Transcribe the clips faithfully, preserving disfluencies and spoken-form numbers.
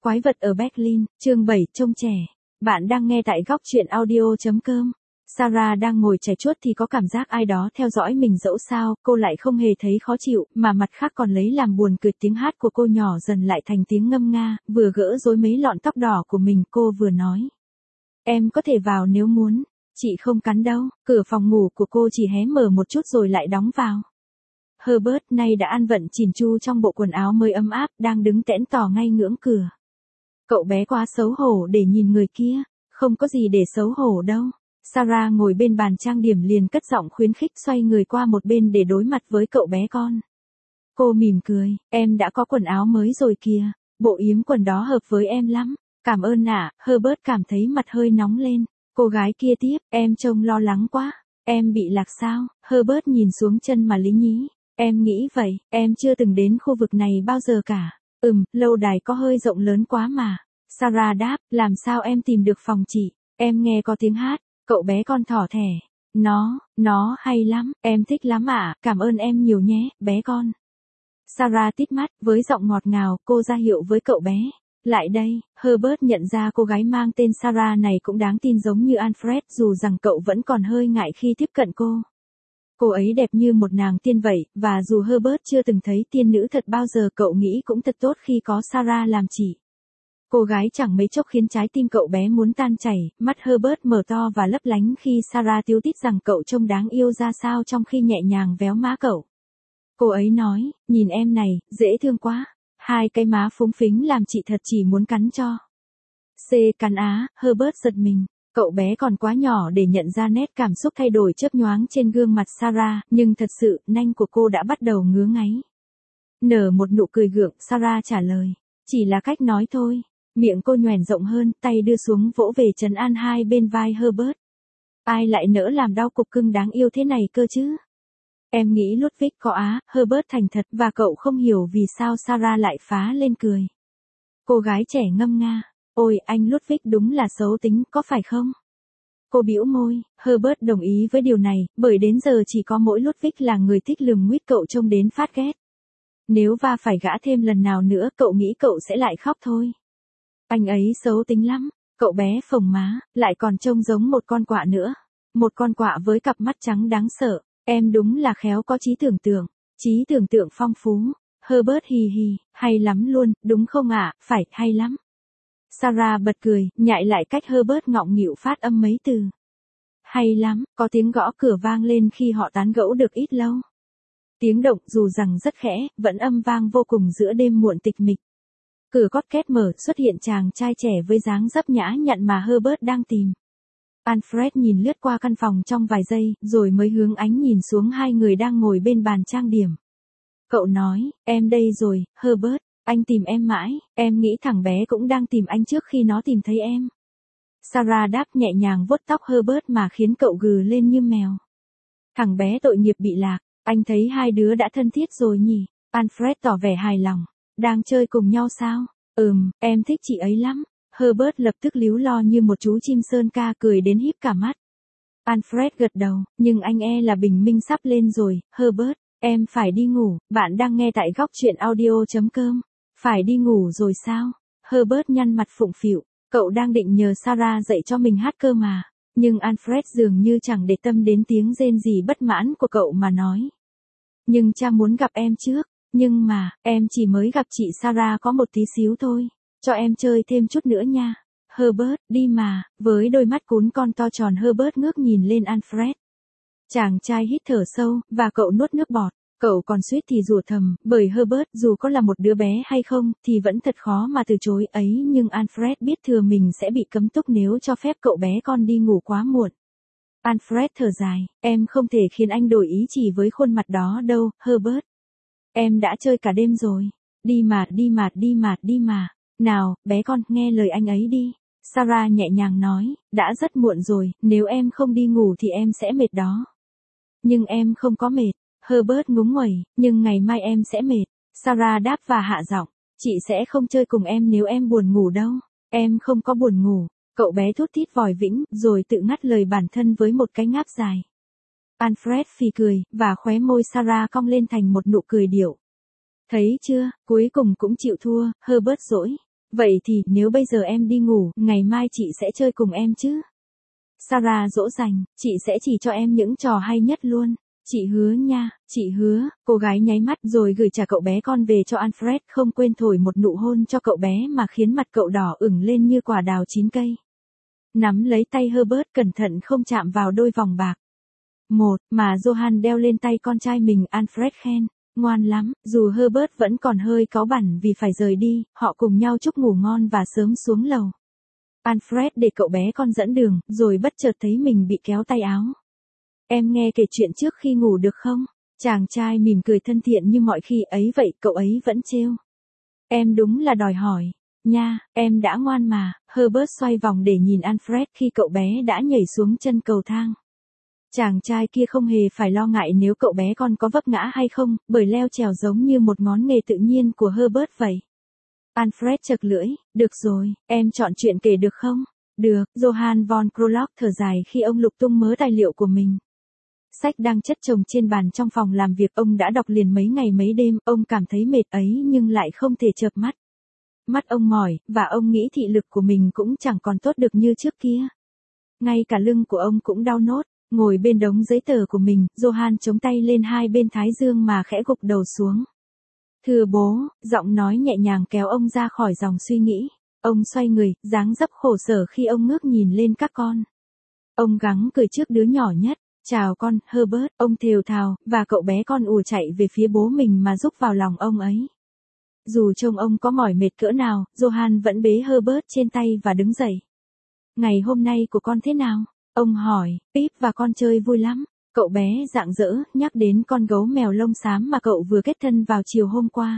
Quái vật ở Berlin, chương bảy, trông trẻ. Bạn đang nghe tại góc truyện audio.com. Sarah đang ngồi chảy chuốt thì có cảm giác ai đó theo dõi mình dẫu sao, cô lại không hề thấy khó chịu, mà mặt khác còn lấy làm buồn cười. Tiếng hát của cô nhỏ dần lại thành tiếng ngâm nga, vừa gỡ rối mấy lọn tóc đỏ của mình cô vừa nói. Em có thể vào nếu muốn, chị không cắn đâu. Cửa phòng ngủ của cô chỉ hé mở một chút rồi lại đóng vào. Herbert nay đã ăn vận chỉn chu trong bộ quần áo mới ấm áp, đang đứng tẽn tỏ ngay ngưỡng cửa. Cậu bé quá xấu hổ để nhìn người kia, không có gì để xấu hổ đâu. Sarah ngồi bên bàn trang điểm liền cất giọng khuyến khích, xoay người qua một bên để đối mặt với cậu bé con. Cô mỉm cười, em đã có quần áo mới rồi kìa, bộ yếm quần đó hợp với em lắm. Cảm ơn ạ. Herbert cảm thấy mặt hơi nóng lên. Cô gái kia tiếp, em trông lo lắng quá, em bị lạc sao? Herbert nhìn xuống chân mà lý nhí. Em nghĩ vậy, em chưa từng đến khu vực này bao giờ cả. Ừm, lâu đài có hơi rộng lớn quá mà. Sarah đáp, làm sao em tìm được phòng chị? Em nghe có tiếng hát, cậu bé con thỏ thẻ. Nó, nó hay lắm, em thích lắm ạ, cảm ơn em nhiều nhé, bé con. Sarah tít mắt, với giọng ngọt ngào, cô ra hiệu với cậu bé. Lại đây. Herbert nhận ra cô gái mang tên Sarah này cũng đáng tin giống như Alfred, dù rằng cậu vẫn còn hơi ngại khi tiếp cận cô. Cô ấy đẹp như một nàng tiên vậy, và dù Herbert chưa từng thấy tiên nữ thật bao giờ, cậu nghĩ cũng thật tốt khi có Sarah làm chị. Cô gái chẳng mấy chốc khiến trái tim cậu bé muốn tan chảy, mắt Herbert mở to và lấp lánh khi Sarah tíu tít rằng cậu trông đáng yêu ra sao trong khi nhẹ nhàng véo má cậu. Cô ấy nói, nhìn em này, dễ thương quá. Hai cái má phúng phính làm chị thật chỉ muốn cắn cho. C. Cắn á. Herbert giật mình. Cậu bé còn quá nhỏ để nhận ra nét cảm xúc thay đổi chớp nhoáng trên gương mặt Sarah, nhưng thật sự, nanh của cô đã bắt đầu ngứa ngáy. Nở một nụ cười gượng, Sarah trả lời. Chỉ là cách nói thôi. Miệng cô nhoẻn rộng hơn, tay đưa xuống vỗ về trấn an hai bên vai Herbert. Ai lại nỡ làm đau cục cưng đáng yêu thế này cơ chứ? Em nghĩ Ludwig có á. Herbert thành thật, và cậu không hiểu vì sao Sarah lại phá lên cười. Cô gái trẻ ngâm nga. Ôi, anh Ludwig đúng là xấu tính, có phải không? Cô bĩu môi. Herbert đồng ý với điều này, bởi đến giờ chỉ có mỗi Ludwig là người thích lườm nguýt cậu trông đến phát ghét. Nếu va phải gã thêm lần nào nữa, cậu nghĩ cậu sẽ lại khóc thôi. Anh ấy xấu tính lắm. Cậu bé phồng má, lại còn trông giống một con quạ nữa. Một con quạ với cặp mắt trắng đáng sợ. Em đúng là khéo có trí tưởng tượng. Trí tưởng tượng phong phú. Herbert hì hì, hay lắm luôn, đúng không ạ? À? Phải, hay lắm. Sarah bật cười, nhại lại cách Herbert ngọng nghịu phát âm mấy từ. Hay lắm. Có tiếng gõ cửa vang lên khi họ tán gẫu được ít lâu. Tiếng động dù rằng rất khẽ, vẫn âm vang vô cùng giữa đêm muộn tịch mịch. Cửa cót két mở, xuất hiện chàng trai trẻ với dáng dấp nhã nhặn mà Herbert đang tìm. Alfred nhìn lướt qua căn phòng trong vài giây, rồi mới hướng ánh nhìn xuống hai người đang ngồi bên bàn trang điểm. Cậu nói, em đây rồi, Herbert, anh tìm em mãi, em nghĩ thằng bé cũng đang tìm anh trước khi nó tìm thấy em. Sarah đáp nhẹ nhàng vuốt tóc Herbert mà khiến cậu gừ lên như mèo. Thằng bé tội nghiệp bị lạc, anh thấy hai đứa đã thân thiết rồi nhỉ? Alfred tỏ vẻ hài lòng. Đang chơi cùng nhau sao? Ừm, em thích chị ấy lắm. Herbert lập tức líu lo như một chú chim sơn ca, cười đến híp cả mắt. Alfred gật đầu, nhưng anh e là bình minh sắp lên rồi. Herbert, em phải đi ngủ. Bạn đang nghe tại góc truyện audio.com. Phải đi ngủ rồi sao? Herbert nhăn mặt phụng phịu. Cậu đang định nhờ Sarah dạy cho mình hát cơ mà. Nhưng Alfred dường như chẳng để tâm đến tiếng rên rỉ bất mãn của cậu mà nói. Nhưng cha muốn gặp em trước. Nhưng mà, em chỉ mới gặp chị Sarah có một tí xíu thôi. Cho em chơi thêm chút nữa nha. Herbert, đi mà. Với đôi mắt cún con to tròn, Herbert ngước nhìn lên Alfred. Chàng trai hít thở sâu, và cậu nuốt nước bọt. Cậu còn suýt thì rủa thầm, bởi Herbert dù có là một đứa bé hay không, thì vẫn thật khó mà từ chối ấy, nhưng Alfred biết thừa mình sẽ bị cấm túc nếu cho phép cậu bé con đi ngủ quá muộn. Alfred thở dài, em không thể khiến anh đổi ý chỉ với khuôn mặt đó đâu, Herbert. Em đã chơi cả đêm rồi. Đi mà, đi mà, đi mà, đi mà. Nào, bé con, nghe lời anh ấy đi. Sarah nhẹ nhàng nói, đã rất muộn rồi, nếu em không đi ngủ thì em sẽ mệt đó. Nhưng em không có mệt. Herbert ngúng nguẩy, nhưng ngày mai em sẽ mệt. Sarah đáp và hạ giọng, chị sẽ không chơi cùng em nếu em buồn ngủ đâu. Em không có buồn ngủ. Cậu bé thút thít vòi vĩnh, rồi tự ngắt lời bản thân với một cái ngáp dài. Alfred phì cười, và khóe môi Sarah cong lên thành một nụ cười điệu. Thấy chưa, cuối cùng cũng chịu thua, Herbert dỗi. Vậy thì, nếu bây giờ em đi ngủ, ngày mai chị sẽ chơi cùng em chứ? Sarah dỗ dành, chị sẽ chỉ cho em những trò hay nhất luôn. Chị hứa nha, chị hứa, cô gái nháy mắt rồi gửi trả cậu bé con về cho Alfred, không quên thổi một nụ hôn cho cậu bé mà khiến mặt cậu đỏ ửng lên như quả đào chín cây. Nắm lấy tay Herbert cẩn thận không chạm vào đôi vòng bạc. Một, mà Johann đeo lên tay con trai mình, Alfred khen, ngoan lắm, dù Herbert vẫn còn hơi cáu bẳn vì phải rời đi, họ cùng nhau chúc ngủ ngon và sớm xuống lầu. Alfred để cậu bé con dẫn đường, rồi bất chợt thấy mình bị kéo tay áo. Em nghe kể chuyện trước khi ngủ được không? Chàng trai mỉm cười thân thiện như mọi khi ấy vậy, cậu ấy vẫn trêu. Em đúng là đòi hỏi. Nha, em đã ngoan mà. Herbert xoay vòng để nhìn Alfred khi cậu bé đã nhảy xuống chân cầu thang. Chàng trai kia không hề phải lo ngại nếu cậu bé con có vấp ngã hay không, bởi leo trèo giống như một ngón nghề tự nhiên của Herbert vậy. Alfred chật lưỡi, được rồi, em chọn chuyện kể được không? Được, Johann von Krolok thở dài khi ông lục tung mớ tài liệu của mình. Sách đang chất chồng trên bàn trong phòng làm việc, ông đã đọc liền mấy ngày mấy đêm, ông cảm thấy mệt ấy nhưng lại không thể chợp mắt. Mắt ông mỏi, và ông nghĩ thị lực của mình cũng chẳng còn tốt được như trước kia. Ngay cả lưng của ông cũng đau nốt, ngồi bên đống giấy tờ của mình, Johann chống tay lên hai bên thái dương mà khẽ gục đầu xuống. Thưa bố, giọng nói nhẹ nhàng kéo ông ra khỏi dòng suy nghĩ. Ông xoay người, dáng dấp khổ sở khi ông ngước nhìn lên các con. Ông gắng cười trước đứa nhỏ nhất. Chào con, Herbert, ông thều thào, và cậu bé con ùa chạy về phía bố mình mà rúc vào lòng ông ấy. Dù trông ông có mỏi mệt cỡ nào, Johann vẫn bế Herbert trên tay và đứng dậy. Ngày hôm nay của con thế nào? Ông hỏi, Pip và con chơi vui lắm. Cậu bé rạng rỡ, nhắc đến con gấu mèo lông xám mà cậu vừa kết thân vào chiều hôm qua.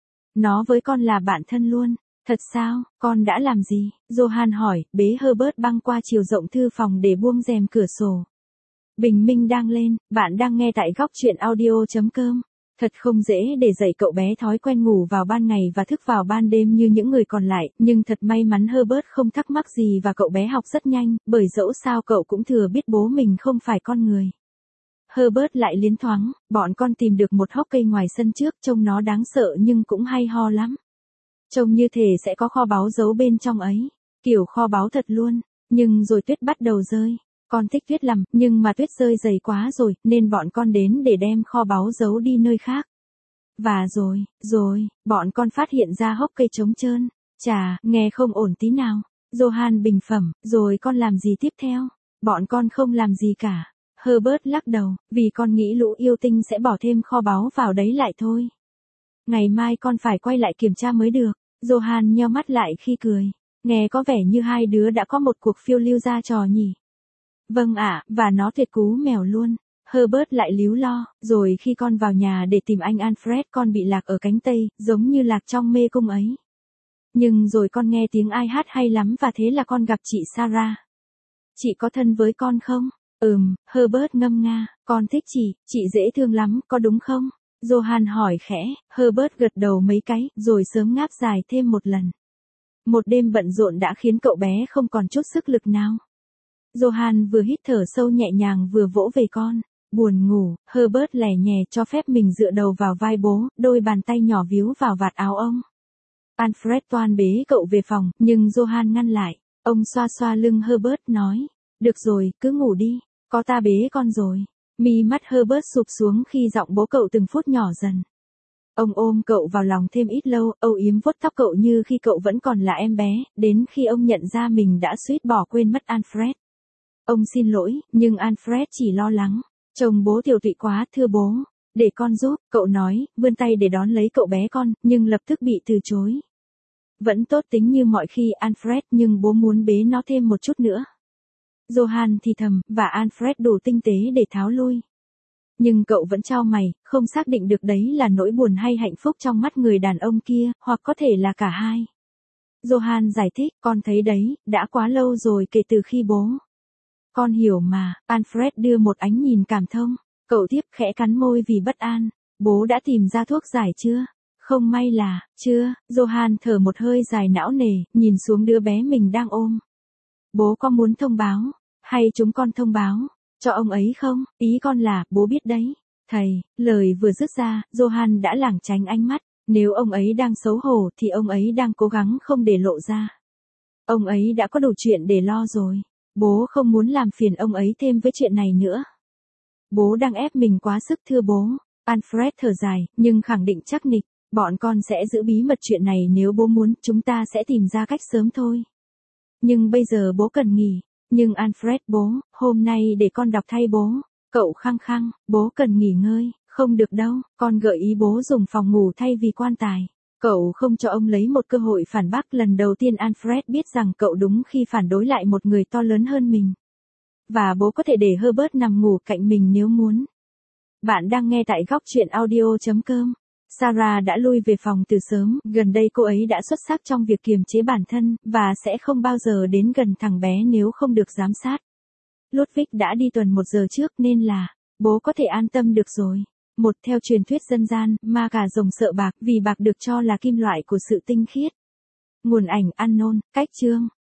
Nó với con là bạn thân luôn. Thật sao, con đã làm gì? Johann hỏi, bế Herbert băng qua chiều rộng thư phòng để buông rèm cửa sổ. Bình minh đang lên, bạn đang nghe tại góc truyện audio chấm com. Thật không dễ để dạy cậu bé thói quen ngủ vào ban ngày và thức vào ban đêm như những người còn lại, nhưng thật may mắn Herbert không thắc mắc gì và cậu bé học rất nhanh, bởi dẫu sao cậu cũng thừa biết bố mình không phải con người. Herbert lại liến thoáng, bọn con tìm được một hốc cây ngoài sân trước, trông nó đáng sợ nhưng cũng hay ho lắm. Trông như thể sẽ có kho báu giấu bên trong ấy, kiểu kho báu thật luôn, nhưng rồi tuyết bắt đầu rơi. Con thích tuyết lắm, nhưng mà tuyết rơi dày quá rồi, nên bọn con đến để đem kho báu giấu đi nơi khác. Và rồi, rồi, bọn con phát hiện ra hốc cây trống trơn. Chà, nghe không ổn tí nào. Johann bình phẩm, rồi con làm gì tiếp theo? Bọn con không làm gì cả. Herbert lắc đầu, vì con nghĩ lũ yêu tinh sẽ bỏ thêm kho báu vào đấy lại thôi. Ngày mai con phải quay lại kiểm tra mới được. Johann nheo mắt lại khi cười. Nghe có vẻ như hai đứa đã có một cuộc phiêu lưu ra trò nhỉ. Vâng ạ, và nó tuyệt cú mèo luôn. Herbert lại líu lo, rồi khi con vào nhà để tìm anh Alfred con bị lạc ở cánh Tây, giống như lạc trong mê cung ấy. Nhưng rồi con nghe tiếng ai hát hay lắm và thế là con gặp chị Sarah. Chị có thân với con không? Ừm, Herbert ngâm nga, con thích chị, chị dễ thương lắm, có đúng không? Johann hỏi khẽ, Herbert gật đầu mấy cái, rồi sớm ngáp dài thêm một lần. Một đêm bận rộn đã khiến cậu bé không còn chút sức lực nào. Johann vừa hít thở sâu nhẹ nhàng vừa vỗ về con. Buồn ngủ, Herbert lẻ nhè cho phép mình dựa đầu vào vai bố, đôi bàn tay nhỏ víu vào vạt áo ông. Alfred toan bế cậu về phòng, nhưng Johann ngăn lại. Ông xoa xoa lưng Herbert nói, được rồi, cứ ngủ đi, có ta bế con rồi. Mi mắt Herbert sụp xuống khi giọng bố cậu từng phút nhỏ dần. Ông ôm cậu vào lòng thêm ít lâu, âu yếm vuốt tóc cậu như khi cậu vẫn còn là em bé, đến khi ông nhận ra mình đã suýt bỏ quên mất Alfred. Ông xin lỗi, nhưng Alfred chỉ lo lắng. Chồng bố tiểu tụy quá, thưa bố. Để con giúp, cậu nói, vươn tay để đón lấy cậu bé con, nhưng lập tức bị từ chối. Vẫn tốt tính như mọi khi Alfred, nhưng bố muốn bế nó thêm một chút nữa. Johann thì thầm, và Alfred đủ tinh tế để tháo lui. Nhưng cậu vẫn chau mày, không xác định được đấy là nỗi buồn hay hạnh phúc trong mắt người đàn ông kia, hoặc có thể là cả hai. Johann giải thích, con thấy đấy, đã quá lâu rồi kể từ khi bố. Con hiểu mà, Alfred đưa một ánh nhìn cảm thông. Cậu tiếp khẽ cắn môi vì bất an. Bố đã tìm ra thuốc giải chưa? Không may là, chưa, Johann thở một hơi dài não nề, nhìn xuống đứa bé mình đang ôm. Bố có muốn thông báo, hay chúng con thông báo, cho ông ấy không? Ý con là, bố biết đấy. Thầy, lời vừa dứt ra, Johann đã lảng tránh ánh mắt. Nếu ông ấy đang xấu hổ thì ông ấy đang cố gắng không để lộ ra. Ông ấy đã có đủ chuyện để lo rồi. Bố không muốn làm phiền ông ấy thêm với chuyện này nữa. Bố đang ép mình quá sức thưa bố. Alfred thở dài, nhưng khẳng định chắc nịch, bọn con sẽ giữ bí mật chuyện này nếu bố muốn, chúng ta sẽ tìm ra cách sớm thôi. Nhưng bây giờ bố cần nghỉ. Nhưng Alfred bố, hôm nay để con đọc thay bố. Cậu khăng khăng, bố cần nghỉ ngơi, không được đâu, con gợi ý bố dùng phòng ngủ thay vì quan tài. Cậu không cho ông lấy một cơ hội phản bác. Lần đầu tiên Alfred biết rằng cậu đúng khi phản đối lại một người to lớn hơn mình. Và bố có thể để Herbert nằm ngủ cạnh mình nếu muốn. Bạn đang nghe tại góc chuyện audio chấm com. Sarah đã lui về phòng từ sớm, gần đây cô ấy đã xuất sắc trong việc kiềm chế bản thân, và sẽ không bao giờ đến gần thằng bé nếu không được giám sát. Ludwig đã đi tuần một giờ trước nên là, bố có thể an tâm được rồi. Một, theo truyền thuyết dân gian, ma cà rồng sợ bạc vì bạc được cho là kim loại của sự tinh khiết. Nguồn ảnh unknown, cách chương.